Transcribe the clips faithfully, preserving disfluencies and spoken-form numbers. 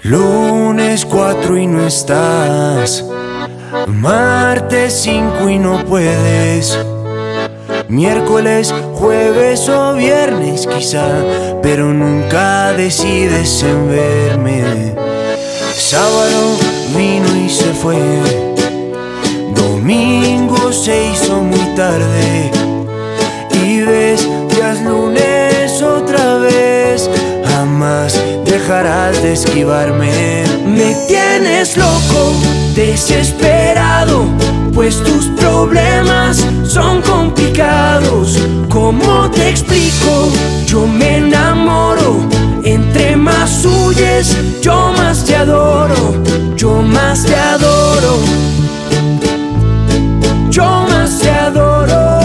Lunes cuatro y no estás, martes cinco y no puedes, miércoles, jueves o viernes quizá, pero nunca decides en verme. Sábado vino y se fue, domingo se hizo muy tarde, y ves, ya es lunes otra vez, jamás dejarás de esquivarme. Me tienes loco, desesperado, pues tus problemas son complicados. ¿Cómo te explico? Yo me enamoro, entre más huyes, yo más te adoro, yo más te adoro, yo más te adoro.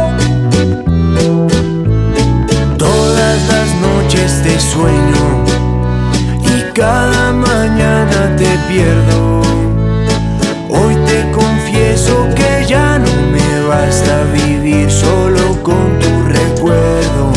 Todas las noches te sueño y cada mañana te pierdo. Hoy te confieso que ya no me basta vivir solo con tu recuerdo.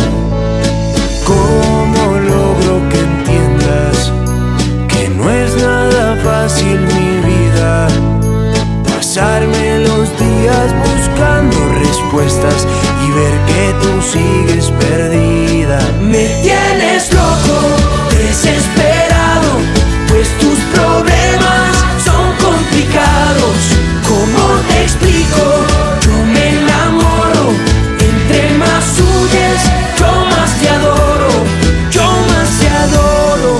¿Cómo logro que entiendas que no es nada fácil mi vida? Pasarme los días buscando respuestas y ver que tú sigues perdida. Me tienes loco, desesperado, pues tus problemas son complicados. ¿Cómo te explico? Yo me enamoro, entre más huyes, yo más te adoro, yo más te adoro,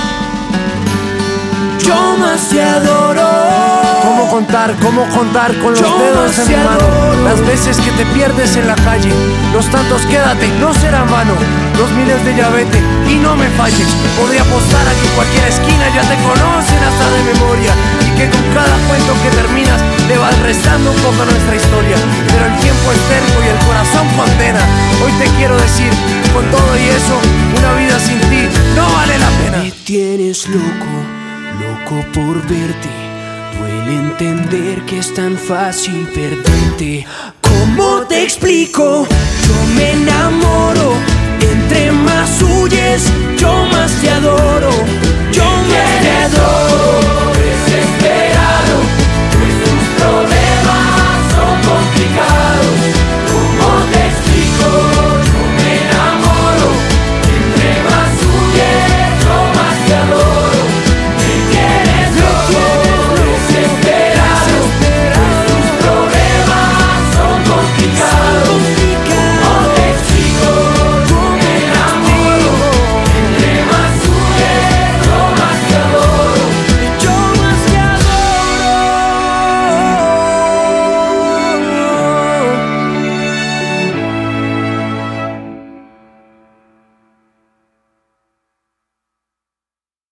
yo más te adoro. ¿Cómo contar, cómo contar con los Yo dedos más en te mi mano adoro. las veces que te pierdes en la calle? Los tantos quédate, no será vano, los miles de ya vete y no me falles. Podría apostar a que en cualquier esquina ya te conocen hasta de memoria, y que con cada cuento que terminas le vas restando un poco a nuestra historia. Pero el tiempo es terco y el corazón condena. Hoy te quiero decir, con todo y eso, una vida sin ti no vale la pena. Me tienes loco, loco por verte. Duele entender que es tan fácil perderte. ¿Cómo te explico? Yo me enamoro, entre más huyes, yo más te adoro, yo más te adoro.